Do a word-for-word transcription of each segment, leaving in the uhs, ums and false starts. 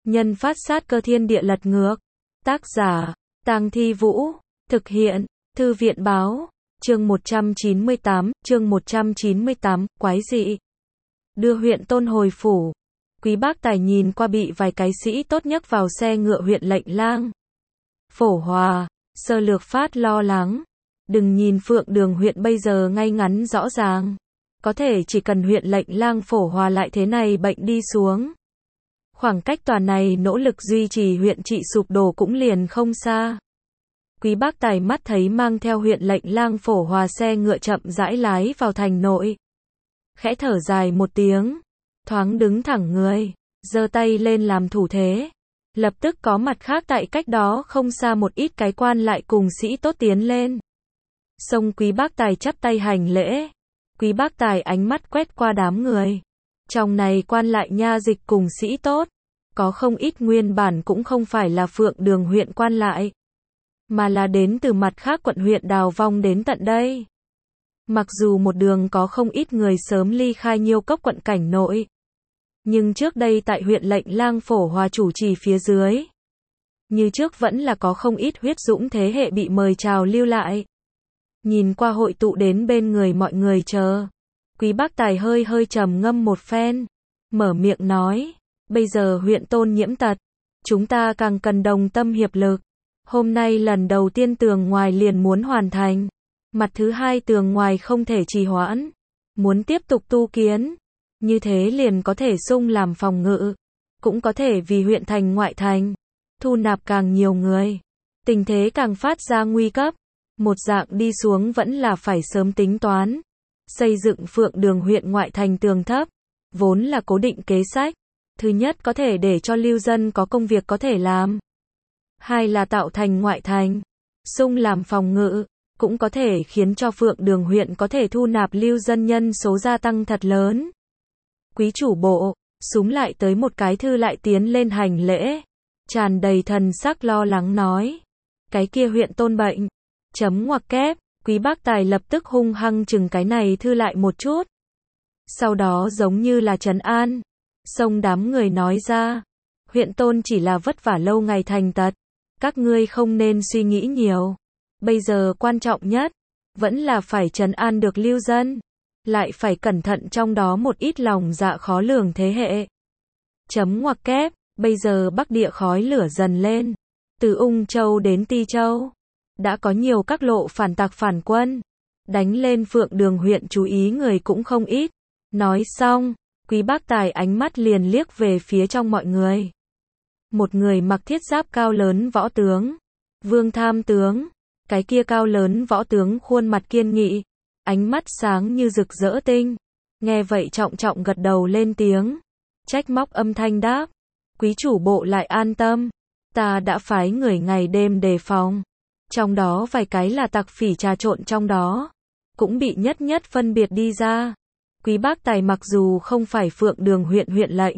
Nhân phát sát cơ thiên địa lật ngược. Tác giả, Tang Thi Vũ. Thực hiện, Thư viện báo. Chương một trăm chín mươi tám, chương một trăm chín mươi tám, quái dị. Đưa huyện Tôn hồi phủ. Quý bác tài nhìn qua bị vài cái sĩ tốt nhấc vào xe ngựa huyện lệnh lang. Phổ Hòa, Sơ Lược Phát lo lắng. Đừng nhìn Phượng Đường huyện bây giờ ngay ngắn rõ ràng. Có thể chỉ cần huyện lệnh lang Phổ Hòa lại thế này bệnh đi xuống. Khoảng cách tòa này nỗ lực duy trì huyện trị sụp đổ cũng liền không xa. Quý bác tài mắt thấy mang theo huyện lệnh lang Phổ Hòa xe ngựa chậm rãi lái vào thành nội. Khẽ thở dài một tiếng, thoáng đứng thẳng người, giơ tay lên làm thủ thế. Lập tức có mặt khác tại cách đó không xa một ít cái quan lại cùng sĩ tốt tiến lên. Xông quý bác tài chắp tay hành lễ. Quý bác tài ánh mắt quét qua đám người. Trong này quan lại nha dịch cùng sĩ tốt, có không ít nguyên bản cũng không phải là Phượng Đường huyện quan lại, mà là đến từ mặt khác quận huyện đào vong đến tận đây. Mặc dù một đường có không ít người sớm ly khai Nhiêu Cốc quận cảnh nội, nhưng trước đây tại huyện lệnh lang Phổ Hòa chủ trì phía dưới, như trước vẫn là có không ít huyết dũng thế hệ bị mời chào lưu lại. Nhìn qua hội tụ đến bên người mọi người chờ, quý bác tài hơi hơi trầm ngâm một phen, mở miệng nói, bây giờ huyện Tôn nhiễm tật, chúng ta càng cần đồng tâm hiệp lực. Hôm nay lần đầu tiên tường ngoài liền muốn hoàn thành, mặt thứ hai tường ngoài không thể trì hoãn, muốn tiếp tục tu kiến, như thế liền có thể sung làm phòng ngự, cũng có thể vì huyện thành ngoại thành, thu nạp càng nhiều người, tình thế càng phát ra nguy cấp, một dạng đi xuống vẫn là phải sớm tính toán, xây dựng Phượng Đường huyện ngoại thành tường thấp, vốn là cố định kế sách, thứ nhất có thể để cho lưu dân có công việc có thể làm. Hai là tạo thành ngoại thành, sung làm phòng ngự, cũng có thể khiến cho Phượng Đường huyện có thể thu nạp lưu dân nhân số gia tăng thật lớn. Quý chủ bộ, súm lại tới một cái thư lại tiến lên hành lễ, tràn đầy thần sắc lo lắng nói, cái kia huyện Tôn bệnh, chấm ngoặc kép, quý bác tài lập tức hung hăng chừng cái này thư lại một chút. Sau đó giống như là trấn an, xông đám người nói ra, huyện Tôn chỉ là vất vả lâu ngày thành tật. Các ngươi không nên suy nghĩ nhiều. Bây giờ quan trọng nhất, vẫn là phải trấn an được lưu dân. Lại phải cẩn thận trong đó một ít lòng dạ khó lường thế hệ. Chấm ngoặc kép, bây giờ Bắc địa khói lửa dần lên. Từ Ung Châu đến Ti Châu. Đã có nhiều các lộ phản tặc phản quân. Đánh lên Phượng Đường huyện chú ý người cũng không ít. Nói xong, quý bác tài ánh mắt liền liếc về phía trong mọi người. Một người mặc thiết giáp cao lớn võ tướng, Vương Tham tướng, cái kia cao lớn võ tướng khuôn mặt kiên nghị, ánh mắt sáng như rực rỡ tinh, nghe vậy trọng trọng gật đầu lên tiếng, trách móc âm thanh đáp, quý chủ bộ lại an tâm, ta đã phái người ngày đêm đề phòng, trong đó vài cái là tặc phỉ trà trộn trong đó, cũng bị nhất nhất phân biệt đi ra. Quý bác tài mặc dù không phải Phượng Đường huyện huyện lệnh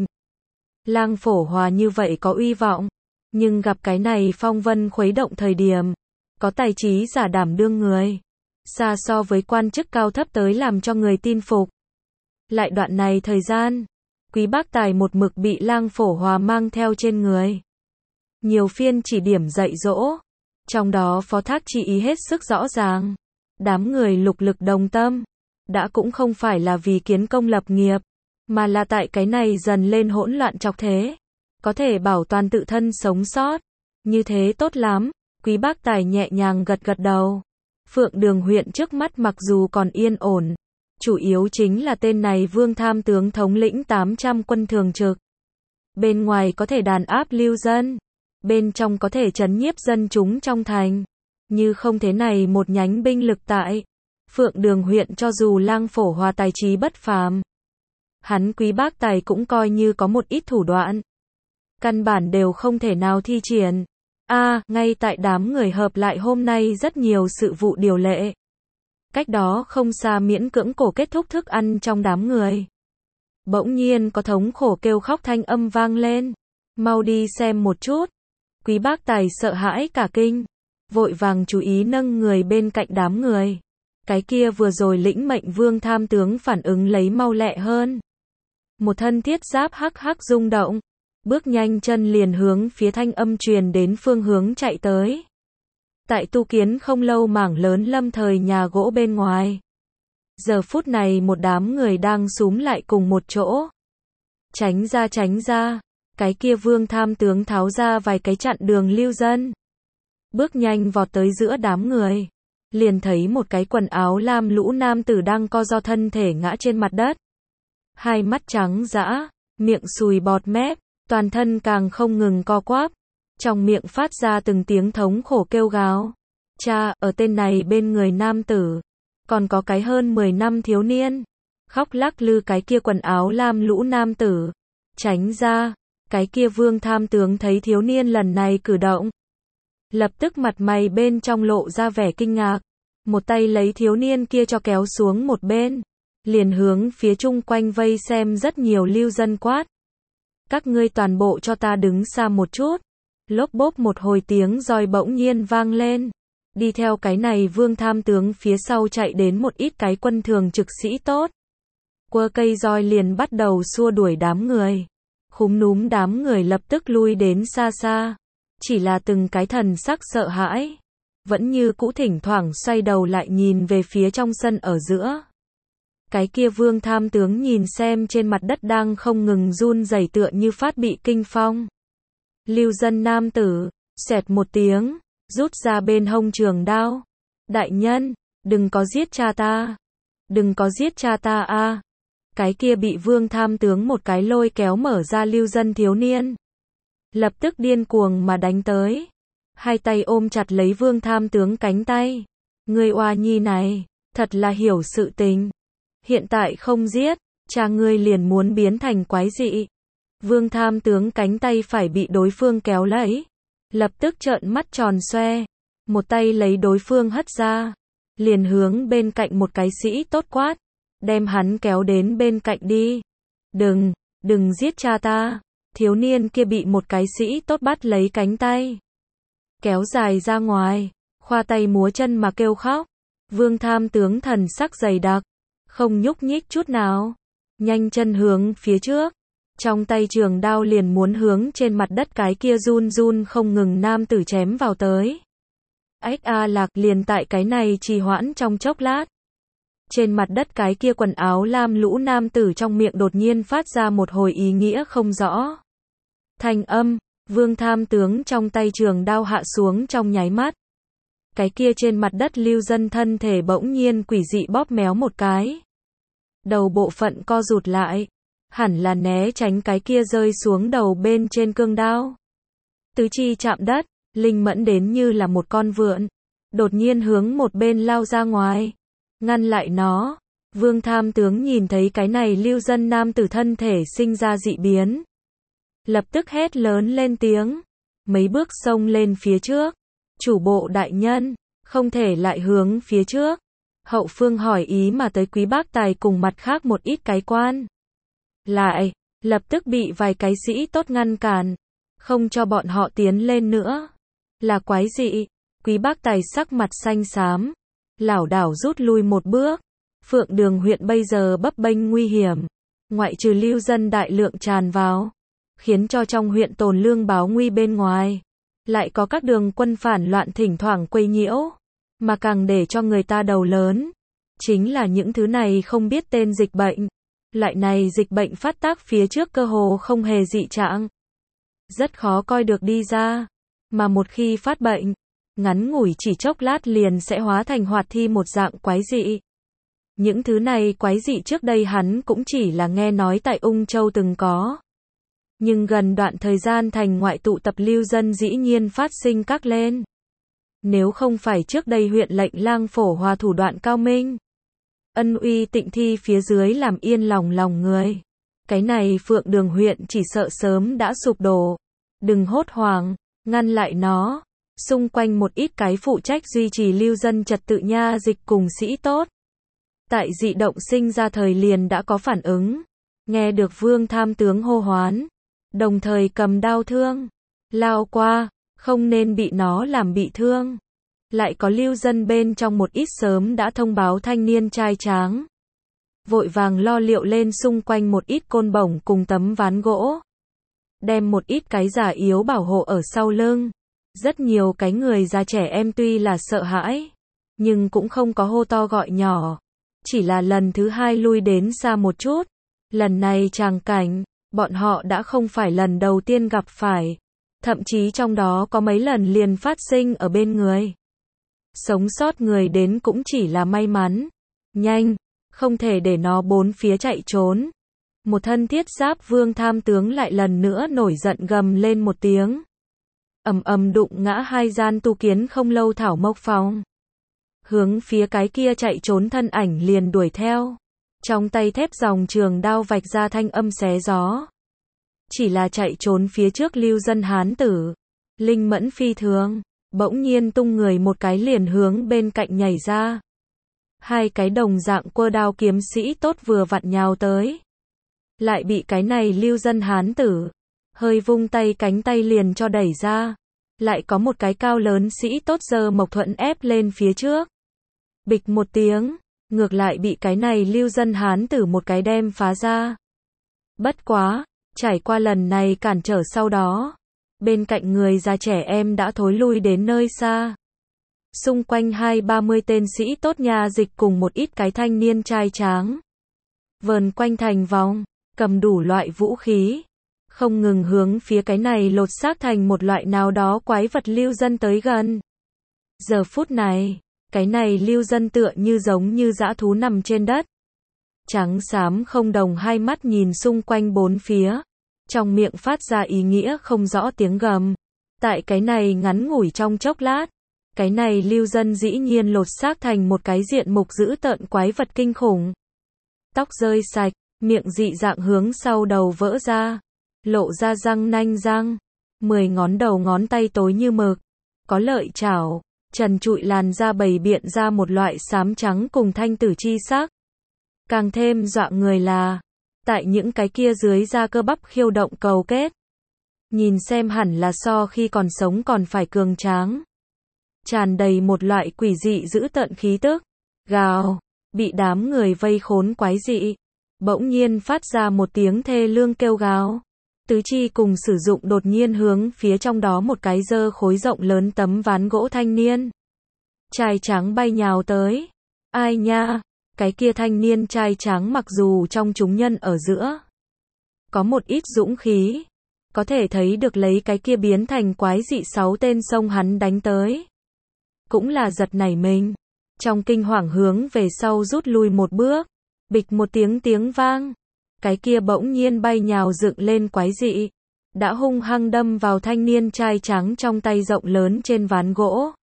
lang Phổ Hòa như vậy có uy vọng, nhưng gặp cái này phong vân khuấy động thời điểm, có tài trí giả đảm đương người, xa so với quan chức cao thấp tới làm cho người tin phục. Lại đoạn này thời gian, quý bác tài một mực bị lang Phổ Hòa mang theo trên người. Nhiều phiên chỉ điểm dạy dỗ, trong đó phó thác chi ý hết sức rõ ràng. Đám người lục lực đồng tâm, đã cũng không phải là vì kiến công lập nghiệp, mà là tại cái này dần lên hỗn loạn chọc thế, có thể bảo toàn tự thân sống sót, như thế tốt lắm, quý bác tài nhẹ nhàng gật gật đầu. Phượng Đường huyện trước mắt mặc dù còn yên ổn, chủ yếu chính là tên này Vương Tham tướng thống lĩnh tám trăm quân thường trực. Bên ngoài có thể đàn áp lưu dân, bên trong có thể trấn nhiếp dân chúng trong thành, như không thế này một nhánh binh lực tại Phượng Đường huyện cho dù lang Phổ Hòa tài trí bất phàm. Hắn quý bác tài cũng coi như có một ít thủ đoạn. Căn bản đều không thể nào thi triển. A, à, ngay tại đám người hợp lại hôm nay rất nhiều sự vụ điều lệ. Cách đó không xa miễn cưỡng cổ kết thúc thức ăn trong đám người. Bỗng nhiên có thống khổ kêu khóc thanh âm vang lên. Mau đi xem một chút. Quý bác tài sợ hãi cả kinh. Vội vàng chú ý nâng người bên cạnh đám người. Cái kia vừa rồi lĩnh mệnh Vương Tham tướng phản ứng lấy mau lẹ hơn. Một thân thiết giáp hắc hắc rung động, bước nhanh chân liền hướng phía thanh âm truyền đến phương hướng chạy tới. Tại tu kiến không lâu mảng lớn lâm thời nhà gỗ bên ngoài. Giờ phút này một đám người đang xúm lại cùng một chỗ. Tránh ra tránh ra, cái kia Vương Tham tướng tháo ra vài cái chặn đường lưu dân. Bước nhanh vọt tới giữa đám người. Liền thấy một cái quần áo lam lũ nam tử đang co ro thân thể ngã trên mặt đất. Hai mắt trắng dã, miệng sùi bọt mép, toàn thân càng không ngừng co quắp. Trong miệng phát ra từng tiếng thống khổ kêu gào. Cha, ở tên này bên người nam tử, còn có cái hơn mười năm thiếu niên. Khóc lắc lư cái kia quần áo lam lũ nam tử. Tránh ra, cái kia Vương Tham tướng thấy thiếu niên lần này cử động. Lập tức mặt mày bên trong lộ ra vẻ kinh ngạc. Một tay lấy thiếu niên kia cho kéo xuống một bên. Liền hướng phía chung quanh vây xem rất nhiều lưu dân quát. Các ngươi toàn bộ cho ta đứng xa một chút. Lốp bốp một hồi tiếng roi bỗng nhiên vang lên. Đi theo cái này Vương Tham tướng phía sau chạy đến một ít cái quân thường trực sĩ tốt. Quơ cây roi liền bắt đầu xua đuổi đám người. Khúm núm đám người lập tức lui đến xa xa. Chỉ là từng cái thần sắc sợ hãi. Vẫn như cũ thỉnh thoảng xoay đầu lại nhìn về phía trong sân ở giữa. Cái kia Vương Tham tướng nhìn xem trên mặt đất đang không ngừng run rẩy tựa như phát bị kinh phong. Lưu dân nam tử, xẹt một tiếng, rút ra bên hông trường đao. Đại nhân, đừng có giết cha ta. Đừng có giết cha ta a. Cái kia bị Vương Tham tướng một cái lôi kéo mở ra lưu dân thiếu niên. Lập tức điên cuồng mà đánh tới. Hai tay ôm chặt lấy Vương Tham tướng cánh tay. Ngươi oa nhi này, thật là hiểu sự tình. Hiện tại không giết, cha ngươi liền muốn biến thành quái dị. Vương Tham tướng cánh tay phải bị đối phương kéo lấy. Lập tức trợn mắt tròn xoe. Một tay lấy đối phương hất ra. Liền hướng bên cạnh một cái sĩ tốt quát. Đem hắn kéo đến bên cạnh đi. Đừng, đừng giết cha ta. Thiếu niên kia bị một cái sĩ tốt bắt lấy cánh tay. Kéo dài ra ngoài. Khoa tay múa chân mà kêu khóc. Vương Tham tướng thần sắc dày đặc. Không nhúc nhích chút nào. Nhanh chân hướng phía trước. Trong tay trường đao liền muốn hướng trên mặt đất cái kia run run không ngừng nam tử chém vào tới. Ách a lạc liền tại cái này trì hoãn trong chốc lát. Trên mặt đất cái kia quần áo lam lũ nam tử trong miệng đột nhiên phát ra một hồi ý nghĩa không rõ. Thanh âm, Vương Tham tướng trong tay trường đao hạ xuống trong nháy mắt. Cái kia trên mặt đất lưu dân thân thể bỗng nhiên quỷ dị bóp méo một cái. Đầu bộ phận co rụt lại. Hẳn là né tránh cái kia rơi xuống đầu bên trên cương đao. Tứ chi chạm đất, linh mẫn đến như là một con vượn. Đột nhiên hướng một bên lao ra ngoài. Ngăn lại nó. Vương Tham tướng nhìn thấy cái này lưu dân nam tử thân thể sinh ra dị biến. Lập tức hét lớn lên tiếng. Mấy bước xông lên phía trước. Chủ bộ đại nhân, không thể lại hướng phía trước. Hậu phương hỏi ý mà tới Quý Bác Tài cùng mặt khác một ít cái quan. Lại, lập tức bị vài cái sĩ tốt ngăn cản. Không cho bọn họ tiến lên nữa. Là quái dị. Quý Bác Tài sắc mặt xanh xám. Lảo đảo rút lui một bước. Phượng Đường huyện bây giờ bấp bênh nguy hiểm. Ngoại trừ lưu dân đại lượng tràn vào. Khiến cho trong huyện tồn lương báo nguy bên ngoài. Lại có các đường quân phản loạn thỉnh thoảng quấy nhiễu. Mà càng để cho người ta đầu lớn. Chính là những thứ này không biết tên dịch bệnh. Loại này dịch bệnh phát tác phía trước cơ hồ không hề dị trạng. Rất khó coi được đi ra. Mà một khi phát bệnh, ngắn ngủi chỉ chốc lát liền sẽ hóa thành hoạt thi một dạng quái dị. Những thứ này quái dị trước đây hắn cũng chỉ là nghe nói tại Ung Châu từng có. Nhưng gần đoạn thời gian thành ngoại tụ tập lưu dân dĩ nhiên phát sinh các lên. Nếu không phải trước đây huyện lệnh Lang Phổ Hòa thủ đoạn cao minh. Ân uy tịnh thi phía dưới làm yên lòng lòng người. Cái này Phượng Đường huyện chỉ sợ sớm đã sụp đổ. Đừng hốt hoảng, ngăn lại nó. Xung quanh một ít cái phụ trách duy trì lưu dân trật tự nha dịch cùng sĩ tốt. Tại dị động sinh ra thời liền đã có phản ứng. Nghe được Vương Tham tướng hô hoán. Đồng thời cầm đao thương. Lao qua, không nên bị nó làm bị thương. Lại có lưu dân bên trong một ít sớm đã thông báo thanh niên trai tráng. Vội vàng lo liệu lên xung quanh một ít côn bổng cùng tấm ván gỗ. đem một ít cái già yếu bảo hộ ở sau lưng. Rất nhiều cái người già trẻ em tuy là sợ hãi, nhưng cũng không có hô to gọi nhỏ. Chỉ là lần thứ hai lui đến xa một chút. Lần này tràng cảnh, bọn họ đã không phải lần đầu tiên gặp phải. Thậm chí trong đó có mấy lần liền phát sinh ở bên người. Sống sót người đến cũng chỉ là may mắn. Nhanh, không thể để nó bốn phía chạy trốn. Một thân thiết giáp vương tham tướng lại lần nữa nổi giận gầm lên một tiếng. Ầm ầm đụng ngã hai gian tu kiến không lâu thảo mộc phòng. Hướng phía cái kia chạy trốn thân ảnh liền đuổi theo. Trong tay thép dòng trường đao vạch ra thanh âm xé gió. Chỉ là chạy trốn phía trước lưu dân hán tử. Linh mẫn phi thường, bỗng nhiên tung người một cái liền hướng bên cạnh nhảy ra. Hai cái đồng dạng quơ đao kiếm sĩ tốt vừa vặn nhào tới. Lại bị cái này lưu dân hán tử. Hơi vung tay cánh tay liền cho đẩy ra. Lại có một cái cao lớn sĩ tốt giơ mộc thuẫn ép lên phía trước. Bịch một tiếng, ngược lại bị cái này lưu dân hán tử một cái đem phá ra. Bất quá, trải qua lần này cản trở sau đó. Bên cạnh người già trẻ em đã thối lui đến nơi xa. Xung quanh hai ba mươi tên sĩ tốt nha dịch cùng một ít cái thanh niên trai tráng. Vờn quanh thành vòng, cầm đủ loại vũ khí. Không ngừng hướng phía cái này lột xác thành một loại nào đó quái vật lưu dân tới gần. Giờ phút này, cái này lưu dân tựa như giống như dã thú nằm trên đất. Trắng xám không đồng hai mắt nhìn xung quanh bốn phía. Trong miệng phát ra ý nghĩa không rõ tiếng gầm. Tại cái này ngắn ngủi trong chốc lát. Cái này lưu dân dĩ nhiên lột xác thành một cái diện mục dữ tợn quái vật kinh khủng. Tóc rơi sạch, miệng dị dạng hướng sau đầu vỡ ra. Lộ ra răng nanh răng. Mười ngón đầu ngón tay tối như mực. Có lợi chảo. Trần trụi làn da bày biện ra một loại xám trắng cùng thanh tử chi sắc. Càng thêm dọa người là, tại những cái kia dưới da cơ bắp khiêu động cầu kết. Nhìn xem hẳn là so khi còn sống còn phải cường tráng. Tràn đầy một loại quỷ dị dữ tợn khí tức. Gào, bị đám người vây khốn quái dị. Bỗng nhiên phát ra một tiếng thê lương kêu gào. Tứ chi cùng sử dụng đột nhiên hướng phía trong đó một cái dơ khối rộng lớn tấm ván gỗ thanh niên. Trai trắng bay nhào tới. Ai nha, cái kia thanh niên trai trắng mặc dù trong chúng nhân ở giữa. Có một ít dũng khí. Có thể thấy được lấy cái kia biến thành quái dị sáu tên sông hắn đánh tới. Cũng là giật nảy mình. Trong kinh hoàng hướng về sau rút lui một bước. Bịch một tiếng tiếng vang. Cái kia bỗng nhiên bay nhào dựng lên quái dị. Đã hung hăng đâm vào thanh niên trai trắng trong tay rộng lớn trên ván gỗ.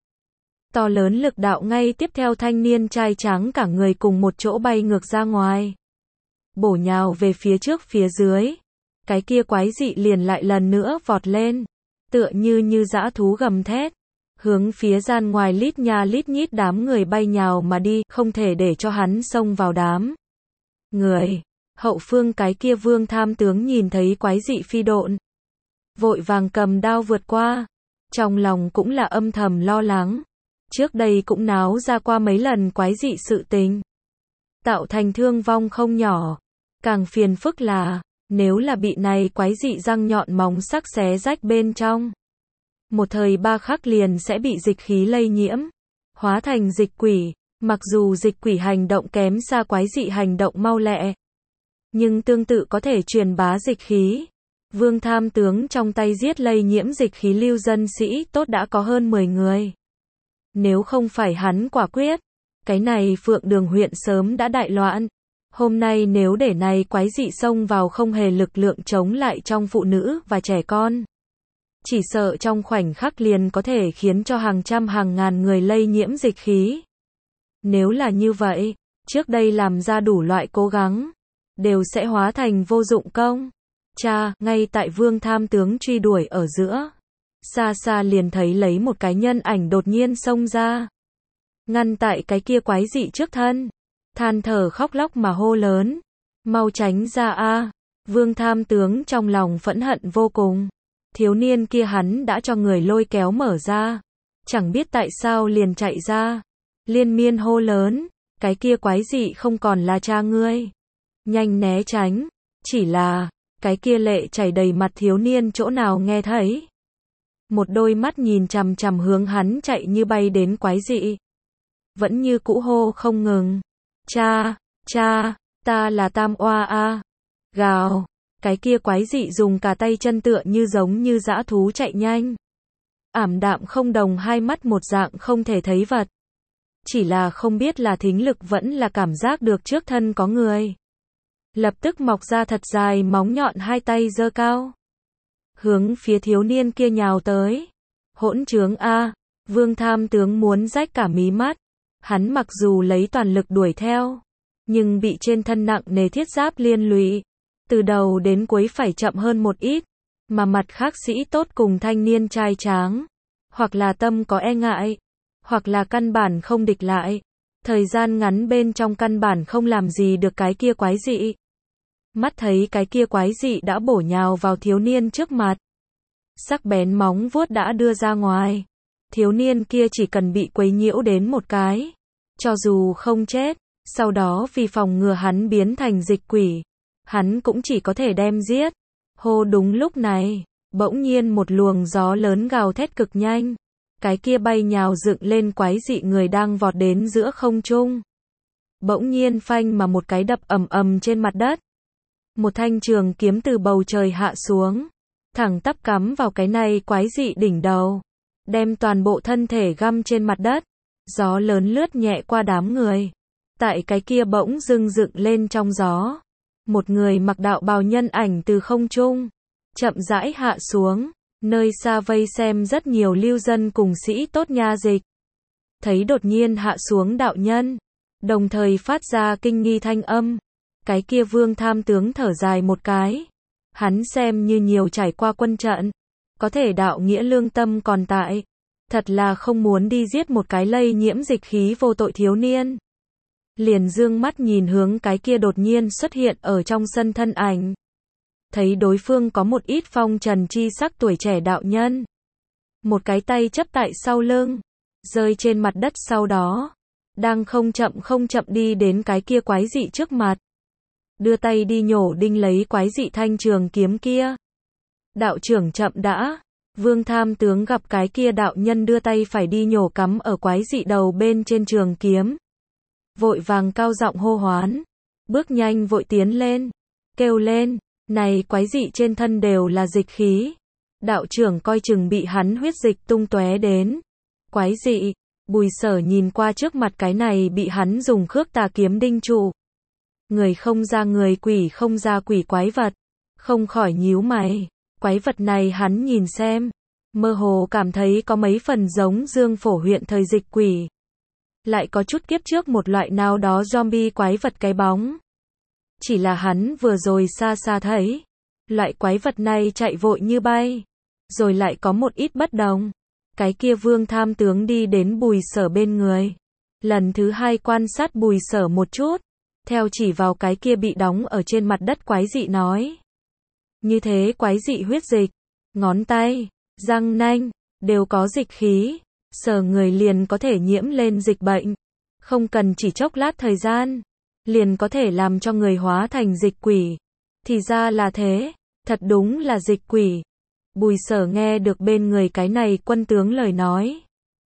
To lớn lực đạo ngay tiếp theo thanh niên trai trắng cả người cùng một chỗ bay ngược ra ngoài. Bổ nhào về phía trước phía dưới. Cái kia quái dị liền lại lần nữa vọt lên. Tựa như như dã thú gầm thét. Hướng phía gian ngoài lít nha lít nhít đám người bay nhào mà đi. Không thể để cho hắn xông vào đám người. Hậu phương cái kia vương tham tướng nhìn thấy quái dị phi độn. Vội vàng cầm đao vượt qua. Trong lòng cũng là âm thầm lo lắng. Trước đây cũng náo ra qua mấy lần quái dị sự tình. Tạo thành thương vong không nhỏ. Càng phiền phức là, nếu là bị này quái dị răng nhọn móng sắc xé rách bên trong. Một thời ba khắc liền sẽ bị dịch khí lây nhiễm. Hóa thành dịch quỷ. Mặc dù dịch quỷ hành động kém xa quái dị hành động mau lẹ. Nhưng tương tự có thể truyền bá dịch khí. Vương tham tướng trong tay giết lây nhiễm dịch khí lưu dân sĩ tốt đã có hơn mười người. Nếu không phải hắn quả quyết, cái này Phượng Đường huyện sớm đã đại loạn. Hôm nay nếu để này quái dị xông vào không hề lực lượng chống lại trong phụ nữ và trẻ con. Chỉ sợ trong khoảnh khắc liền có thể khiến cho hàng trăm hàng ngàn người lây nhiễm dịch khí. Nếu là như vậy, trước đây làm ra đủ loại cố gắng, đều sẽ hóa thành vô dụng công. Cha, ngay tại vương tham tướng truy đuổi ở giữa. Xa xa liền thấy lấy một cái nhân ảnh đột nhiên xông ra. Ngăn tại cái kia quái dị trước thân. Than thở khóc lóc mà hô lớn. Mau tránh ra a. Vương tham tướng trong lòng phẫn hận vô cùng. Thiếu niên kia hắn đã cho người lôi kéo mở ra. Chẳng biết tại sao liền chạy ra. Liên miên hô lớn. Cái kia quái dị không còn là cha ngươi. Nhanh né tránh. Chỉ là, Cái kia lệ chảy đầy mặt thiếu niên chỗ nào nghe thấy. Một đôi mắt nhìn chằm chằm hướng hắn chạy như bay đến quái dị. Vẫn như cũ hô không ngừng. Cha, cha, ta là Tam Oa a. Gào. Cái kia quái dị dùng cả tay chân tựa như giống như dã thú chạy nhanh. Ảm đạm không đồng hai mắt một dạng không thể thấy vật. Chỉ là không biết là thính lực vẫn là cảm giác được trước thân có người. Lập tức mọc ra thật dài móng nhọn hai tay giơ cao. Hướng phía thiếu niên kia nhào tới. Hỗn trướng a, Vương Tham tướng muốn rách cả mí mắt. Hắn mặc dù lấy toàn lực đuổi theo, nhưng bị trên thân nặng nề thiết giáp liên lụy. Từ đầu đến cuối phải chậm hơn một ít. Mà mặt khác sĩ tốt cùng thanh niên trai tráng. Hoặc là tâm có e ngại. Hoặc là căn bản không địch lại. Thời gian ngắn bên trong căn bản không làm gì được cái kia quái dị. Mắt thấy cái kia quái dị đã bổ nhào vào thiếu niên trước mặt. Sắc bén móng vuốt đã đưa ra ngoài. Thiếu niên kia chỉ cần bị quấy nhiễu đến một cái. Cho dù không chết, sau đó vì phòng ngừa hắn biến thành dịch quỷ. Hắn cũng chỉ có thể đem giết. Hô đúng lúc này, bỗng nhiên một luồng gió lớn gào thét cực nhanh. Cái kia bay nhào dựng lên quái dị người đang vọt đến giữa không trung. Bỗng nhiên phanh mà một cái đập ầm ầm trên mặt đất. Một thanh trường kiếm từ bầu trời hạ xuống. Thẳng tắp cắm vào cái này quái dị đỉnh đầu. Đem toàn bộ thân thể găm trên mặt đất. Gió lớn lướt nhẹ qua đám người. Tại cái kia bỗng dưng dựng lên trong gió. Một người mặc đạo bào nhân ảnh từ không trung. Chậm rãi hạ xuống. Nơi xa vây xem rất nhiều lưu dân cùng sĩ tốt nha dịch. Thấy đột nhiên hạ xuống đạo nhân. Đồng thời phát ra kinh nghi thanh âm. Cái kia Vương Tham tướng thở dài một cái. Hắn xem như nhiều trải qua quân trận. Có thể đạo nghĩa lương tâm còn tại. Thật là không muốn đi giết một cái lây nhiễm dịch khí vô tội thiếu niên. Liền dương mắt nhìn hướng cái kia đột nhiên xuất hiện ở trong sân thân ảnh. Thấy đối phương có một ít phong trần chi sắc tuổi trẻ đạo nhân. Một cái tay chấp tại sau lưng. Rơi trên mặt đất sau đó. Đang không chậm không chậm đi đến cái kia quái dị trước mặt. Đưa tay đi nhổ đinh lấy quái dị thanh trường kiếm kia. Đạo trưởng chậm đã. Vương Tham tướng gặp cái kia đạo nhân đưa tay phải đi nhổ cắm ở quái dị đầu bên trên trường kiếm. Vội vàng cao giọng hô hoán. Bước nhanh vội tiến lên. Kêu lên. Này quái dị trên thân đều là dịch khí. Đạo trưởng coi chừng bị hắn huyết dịch tung tóe đến. Quái dị. Bùi Sở nhìn qua trước mặt cái này bị hắn dùng khước tà kiếm đinh trụ. Người không ra người, quỷ không ra quỷ quái vật. Không khỏi nhíu mày. Quái vật này hắn nhìn xem. Mơ hồ cảm thấy có mấy phần giống Dương Phổ huyện thời dịch quỷ. Lại có chút kiếp trước một loại nào đó zombie quái vật cái bóng. Chỉ là hắn vừa rồi xa xa thấy. Loại quái vật này chạy vội như bay. Rồi lại có một ít bất đồng. Cái kia Vương Tham tướng đi đến Bùi Sở bên người. Lần thứ hai quan sát Bùi Sở một chút. Theo chỉ vào cái kia bị đóng ở trên mặt đất quái dị nói. Như thế quái dị huyết dịch. Ngón tay, răng nanh, đều có dịch khí. Sờ người liền có thể nhiễm lên dịch bệnh. Không cần chỉ chốc lát thời gian. Liền có thể làm cho người hóa thành dịch quỷ. Thì ra là thế. Thật đúng là dịch quỷ. Bùi Sở nghe được bên người cái này quân tướng lời nói.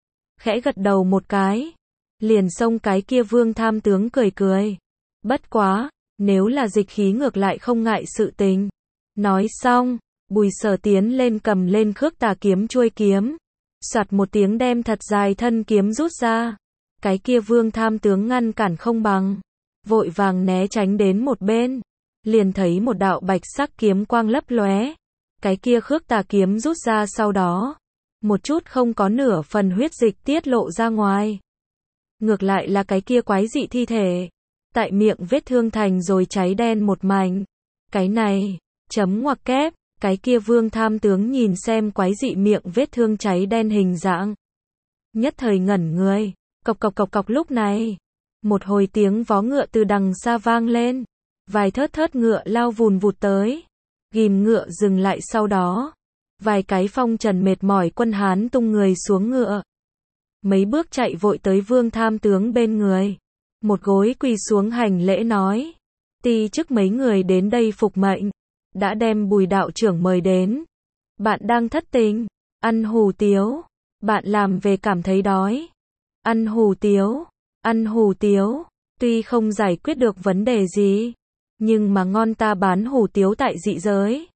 Khẽ gật đầu một cái. Liền xông cái kia Vương Tham tướng cười cười. Bất quá, nếu là dịch khí ngược lại không ngại sự tình. Nói xong, Bùi Sở tiến lên cầm lên khước tà kiếm chuôi kiếm. Soạt một tiếng đem thật dài thân kiếm rút ra. Cái kia Vương Tham tướng ngăn cản không bằng. Vội vàng né tránh đến một bên. Liền thấy một đạo bạch sắc kiếm quang lấp lóe. Cái kia khước tà kiếm rút ra sau đó. Một chút không có nửa phần huyết dịch tiết lộ ra ngoài. Ngược lại là cái kia quái dị thi thể. Tại miệng vết thương thành rồi cháy đen một mảnh. Cái này, chấm ngoặc kép, cái kia Vương Tham tướng nhìn xem quái dị miệng vết thương cháy đen hình dạng. Nhất thời ngẩn người, cộc cộc cộc cộc lúc này. Một hồi tiếng vó ngựa từ đằng xa vang lên. Vài thớt thớt ngựa lao vùn vụt tới. Ghìm ngựa dừng lại sau đó. Vài cái phong trần mệt mỏi quân Hán tung người xuống ngựa. Mấy bước chạy vội tới Vương Tham tướng bên người. Một gối quỳ xuống hành lễ nói. Ti chức mấy người đến đây phục mệnh. đã đem Bùi đạo trưởng mời đến. Bạn đang thất tình, ăn hủ tiếu, bạn làm về cảm thấy đói. Ăn hủ tiếu, ăn hủ tiếu, tuy không giải quyết được vấn đề gì, nhưng mà ngon, ta bán hủ tiếu tại dị giới.